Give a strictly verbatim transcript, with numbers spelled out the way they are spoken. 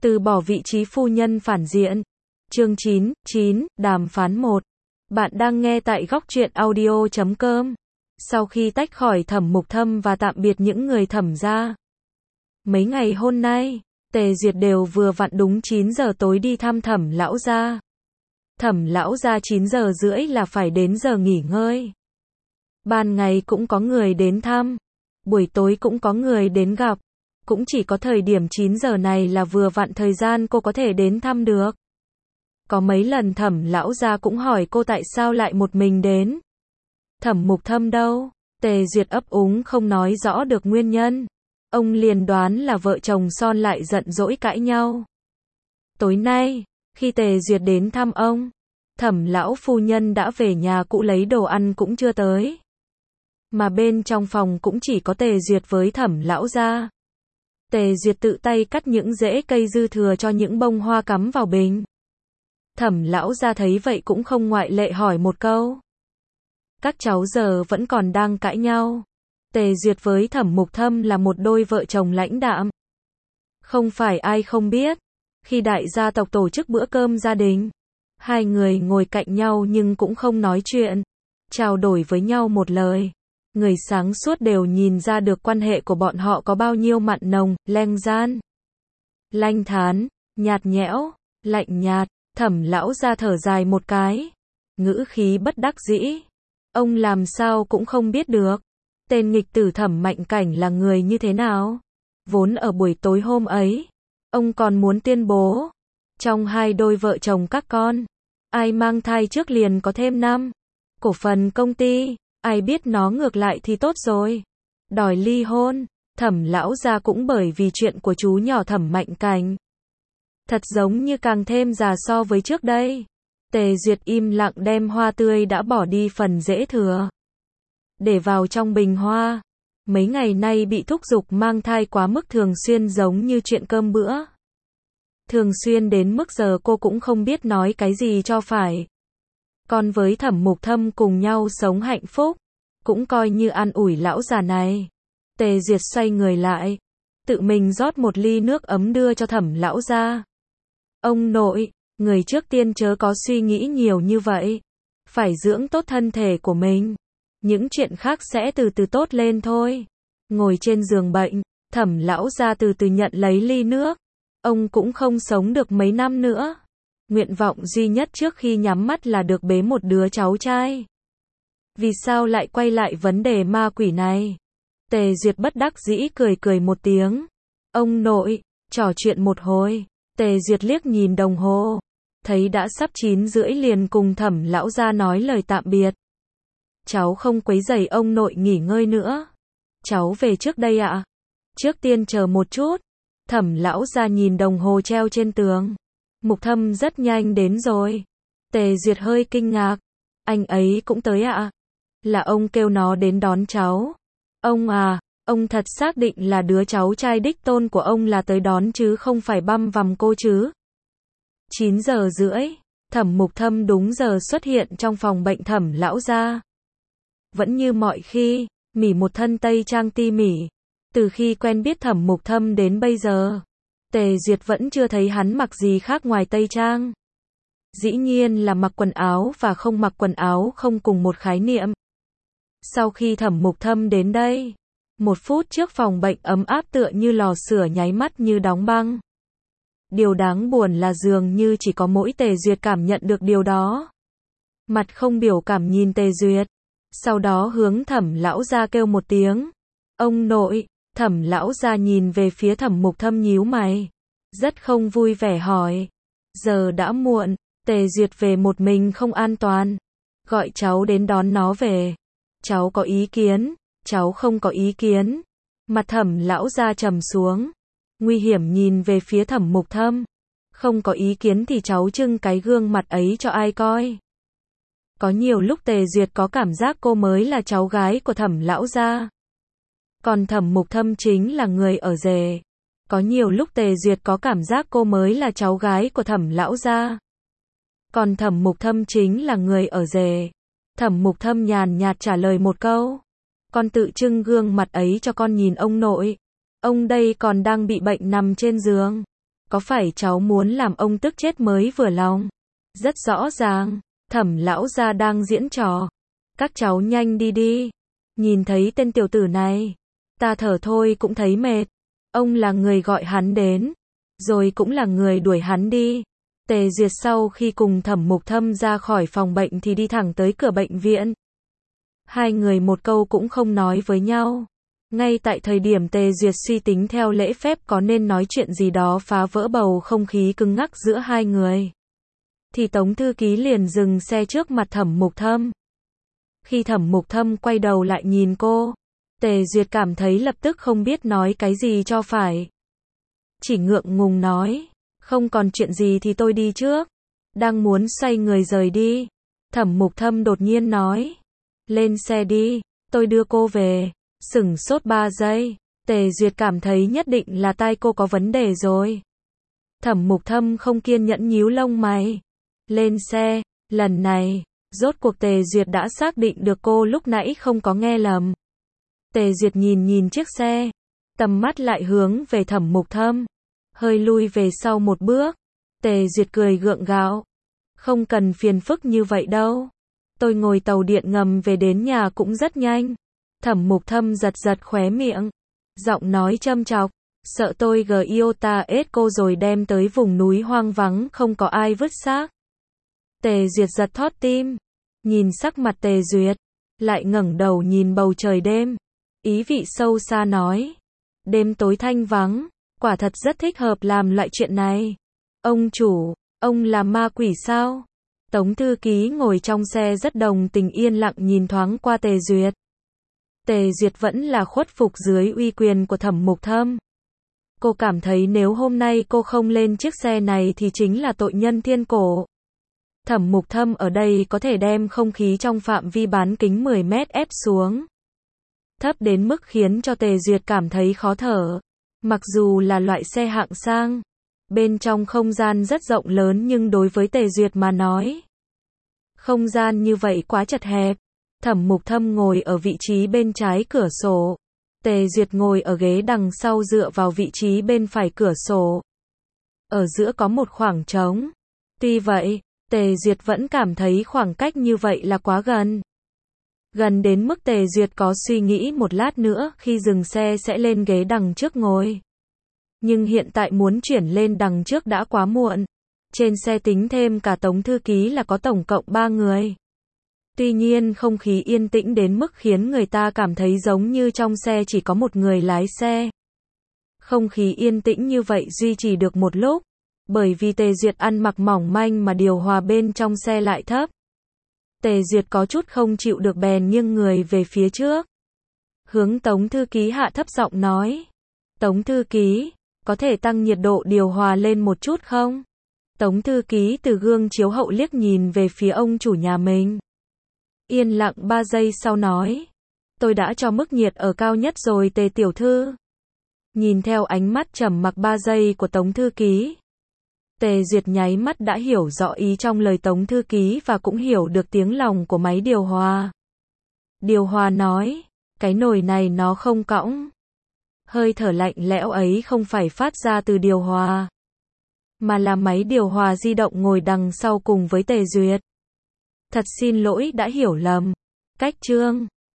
Từ bỏ vị trí phu nhân phản diện. Chương chín, chín, đàm phán một. Bạn đang nghe tại góc truyện audio chấm com. Sau khi tách khỏi Thẩm Mục Thâm và tạm biệt những người Thẩm gia, mấy ngày hôm nay, Tề Duyệt đều vừa vặn đúng chín giờ tối đi thăm Thẩm lão gia. Thẩm lão gia chín giờ rưỡi là phải đến giờ nghỉ ngơi. Ban ngày cũng có người đến thăm, buổi tối cũng có người đến gặp. Cũng chỉ có thời điểm chín giờ này là vừa vặn thời gian cô có thể đến thăm được. Có mấy lần Thẩm lão gia cũng hỏi cô tại sao lại một mình đến. Thẩm Mục Thâm đâu? Tề Duyệt ấp úng không nói rõ được nguyên nhân. Ông liền đoán là vợ chồng son lại giận dỗi cãi nhau. Tối nay, khi Tề Duyệt đến thăm ông, Thẩm lão phu nhân đã về nhà cũ lấy đồ ăn cũng chưa tới. Mà bên trong phòng cũng chỉ có Tề Duyệt với Thẩm lão gia. Tề Duyệt tự tay cắt những rễ cây dư thừa cho những bông hoa cắm vào bình. Thẩm lão gia thấy vậy cũng không ngoại lệ hỏi một câu. Các cháu giờ vẫn còn đang cãi nhau. Tề Duyệt với Thẩm Mục Thâm là một đôi vợ chồng lãnh đạm. Không phải ai không biết, khi đại gia tộc tổ chức bữa cơm gia đình, hai người ngồi cạnh nhau nhưng cũng không nói chuyện, trao đổi với nhau một lời. Người sáng suốt đều nhìn ra được quan hệ của bọn họ có bao nhiêu mặn nồng, leng gian, lanh thán, nhạt nhẽo, lạnh nhạt. Thẩm lão gia thở dài một cái, ngữ khí bất đắc dĩ. Ông làm sao cũng không biết được tên nghịch tử Thẩm Mạnh Cảnh là người như thế nào. Vốn ở buổi tối hôm ấy, ông còn muốn tuyên bố, trong hai đôi vợ chồng các con, ai mang thai trước liền có thêm năm cổ phần công ty. Ai biết nó ngược lại thì tốt rồi, đòi ly hôn. Thẩm lão gia cũng bởi vì chuyện của chú nhỏ Thẩm Mạnh Cảnh, thật giống như càng thêm già so với trước đây. Tề Duyệt im lặng đem hoa tươi đã bỏ đi phần rễ thừa, để vào trong bình hoa. Mấy ngày nay bị thúc giục mang thai quá mức thường xuyên giống như chuyện cơm bữa. Thường xuyên đến mức giờ cô cũng không biết nói cái gì cho phải. Còn với Thẩm Mục Thâm cùng nhau sống hạnh phúc, cũng coi như an ủi lão già này. Tề Duyệt xoay người lại, tự mình rót một ly nước ấm đưa cho Thẩm lão gia. Ông nội, người trước tiên chớ có suy nghĩ nhiều như vậy. Phải dưỡng tốt thân thể của mình. Những chuyện khác sẽ từ từ tốt lên thôi. Ngồi trên giường bệnh, Thẩm lão gia từ từ nhận lấy ly nước. Ông cũng không sống được mấy năm nữa. Nguyện vọng duy nhất trước khi nhắm mắt là được bế một đứa cháu trai. Vì sao lại quay lại vấn đề ma quỷ này? Tề Duyệt bất đắc dĩ cười cười một tiếng. Ông nội, trò chuyện một hồi. Tề Duyệt liếc nhìn đồng hồ, thấy đã sắp chín rưỡi liền cùng Thẩm lão gia nói lời tạm biệt. Cháu không quấy rầy ông nội nghỉ ngơi nữa. Cháu về trước đây ạ. À? Trước tiên chờ một chút. Thẩm lão gia nhìn đồng hồ treo trên tường. Mục Thâm rất nhanh đến rồi. Tề Duyệt hơi kinh ngạc. Anh ấy cũng tới ạ? À? Là ông kêu nó đến đón cháu. Ông à, ông thật xác định là đứa cháu trai đích tôn của ông là tới đón chứ không phải băm vằm cô chứ? chín giờ rưỡi, Thẩm Mục Thâm đúng giờ xuất hiện trong phòng bệnh Thẩm lão gia. Vẫn như mọi khi, mỉ một thân tây trang ti mỉ. Từ khi quen biết Thẩm Mục Thâm đến bây giờ, Tề Duyệt vẫn chưa thấy hắn mặc gì khác ngoài tây trang. Dĩ nhiên là mặc quần áo và không mặc quần áo không cùng một khái niệm. Sau khi Thẩm Mục Thâm đến đây, một phút trước phòng bệnh ấm áp tựa như lò sưởi nháy mắt như đóng băng. Điều đáng buồn là dường như chỉ có mỗi Tề Duyệt cảm nhận được điều đó. Mặt không biểu cảm nhìn Tề Duyệt, sau đó hướng Thẩm lão gia kêu một tiếng. Ông nội. Thẩm lão gia nhìn về phía Thẩm Mục Thâm nhíu mày, rất không vui vẻ hỏi. Giờ đã muộn, Tề Duyệt về một mình không an toàn. Gọi cháu đến đón nó về. Cháu có ý kiến? Cháu không có ý kiến. Mặt Thẩm lão gia trầm xuống, nguy hiểm nhìn về phía Thẩm Mục Thâm. Không có ý kiến thì cháu trưng cái gương mặt ấy cho ai coi? Có nhiều lúc Tề Duyệt có cảm giác cô mới là cháu gái của Thẩm lão gia, còn Thẩm Mục Thâm chính là người ở rể. Có nhiều lúc Tề Duyệt có cảm giác cô mới là cháu gái của Thẩm lão gia, còn Thẩm Mục Thâm chính là người ở rể. Thẩm Mục Thâm nhàn nhạt trả lời một câu. Con tự trưng gương mặt ấy cho con nhìn ông nội. Ông đây còn đang bị bệnh nằm trên giường. có phải cháu muốn làm ông tức chết mới vừa lòng? Rất rõ ràng, Thẩm lão gia đang diễn trò. Các cháu nhanh đi đi. Nhìn thấy tên tiểu tử này, ta thở thôi cũng thấy mệt. Ông là người gọi hắn đến, rồi cũng là người đuổi hắn đi. Tề Duyệt sau khi cùng Thẩm Mục Thâm ra khỏi phòng bệnh thì đi thẳng tới cửa bệnh viện. Hai người một câu cũng không nói với nhau. Ngay tại thời điểm Tề Duyệt suy tính theo lễ phép có nên nói chuyện gì đó phá vỡ bầu không khí cứng ngắc giữa hai người, thì Tống thư ký liền dừng xe trước mặt Thẩm Mục Thâm. Khi Thẩm Mục Thâm quay đầu lại nhìn cô, Tề Duyệt cảm thấy lập tức không biết nói cái gì cho phải. Chỉ ngượng ngùng nói, không còn chuyện gì thì tôi đi trước. Đang muốn xoay người rời đi, Thẩm Mục Thâm đột nhiên nói, lên xe đi, tôi đưa cô về. Sửng sốt ba giây, Tề Duyệt cảm thấy nhất định là tai cô có vấn đề rồi. Thẩm Mục Thâm không kiên nhẫn nhíu lông mày. Lên xe, lần này, rốt cuộc Tề Duyệt đã xác định được cô lúc nãy không có nghe lầm. Tề Duyệt nhìn nhìn chiếc xe, tầm mắt lại hướng về Thẩm Mục Thâm, hơi lui về sau một bước. Tề Duyệt cười gượng gạo, không cần phiền phức như vậy đâu. Tôi ngồi tàu điện ngầm về đến nhà cũng rất nhanh. Thẩm Mục Thâm giật giật khóe miệng, giọng nói châm chọc, sợ tôi Giota ết cô rồi đem tới vùng núi hoang vắng không có ai vứt xác. Tề Duyệt giật thót tim, nhìn sắc mặt Tề Duyệt, lại ngẩng đầu nhìn bầu trời đêm, ý vị sâu xa nói, đêm tối thanh vắng, quả thật rất thích hợp làm loại chuyện này. Ông chủ, ông là ma quỷ sao? Tống thư ký ngồi trong xe rất đồng tình yên lặng nhìn thoáng qua Tề Duyệt. Tề Duyệt vẫn là khuất phục dưới uy quyền của Thẩm Mục Thâm. Cô cảm thấy nếu hôm nay cô không lên chiếc xe này thì chính là tội nhân thiên cổ. Thẩm Mục Thâm ở đây có thể đem không khí trong phạm vi bán kính mười mét ép xuống. Thấp đến mức khiến cho Tề Duyệt cảm thấy khó thở. Mặc dù là loại xe hạng sang, bên trong không gian rất rộng lớn nhưng đối với Tề Duyệt mà nói, không gian như vậy quá chật hẹp. Thẩm Mục Thâm ngồi ở vị trí bên trái cửa sổ. Tề Duyệt ngồi ở ghế đằng sau dựa vào vị trí bên phải cửa sổ. Ở giữa có một khoảng trống. Tuy vậy, Tề Duyệt vẫn cảm thấy khoảng cách như vậy là quá gần. Gần đến mức Tề Duyệt có suy nghĩ một lát nữa khi dừng xe sẽ lên ghế đằng trước ngồi. Nhưng hiện tại muốn chuyển lên đằng trước đã quá muộn. Trên xe tính thêm cả Tống thư ký là có tổng cộng ba người. Tuy nhiên không khí yên tĩnh đến mức khiến người ta cảm thấy giống như trong xe chỉ có một người lái xe. Không khí yên tĩnh như vậy duy trì được một lúc, bởi vì Tề Duyệt ăn mặc mỏng manh mà điều hòa bên trong xe lại thấp. Tề Duyệt có chút không chịu được bèn nghiêng người về phía trước. Hướng Tống thư ký hạ thấp giọng nói. Tống thư ký, có thể tăng nhiệt độ điều hòa lên một chút không? Tống thư ký từ gương chiếu hậu liếc nhìn về phía ông chủ nhà mình. Yên lặng ba giây sau nói. Tôi đã cho mức nhiệt ở cao nhất rồi Tề tiểu thư. Nhìn theo ánh mắt trầm mặc ba giây của Tống thư ký, Tề Duyệt nháy mắt đã hiểu rõ ý trong lời Tống thư ký và cũng hiểu được tiếng lòng của máy điều hòa. Điều hòa nói, cái nồi này nó không cõng. Hơi thở lạnh lẽo ấy không phải phát ra từ điều hòa, mà là máy điều hòa di động ngồi đằng sau cùng với Tề Duyệt. Thật xin lỗi đã hiểu lầm. Cách chương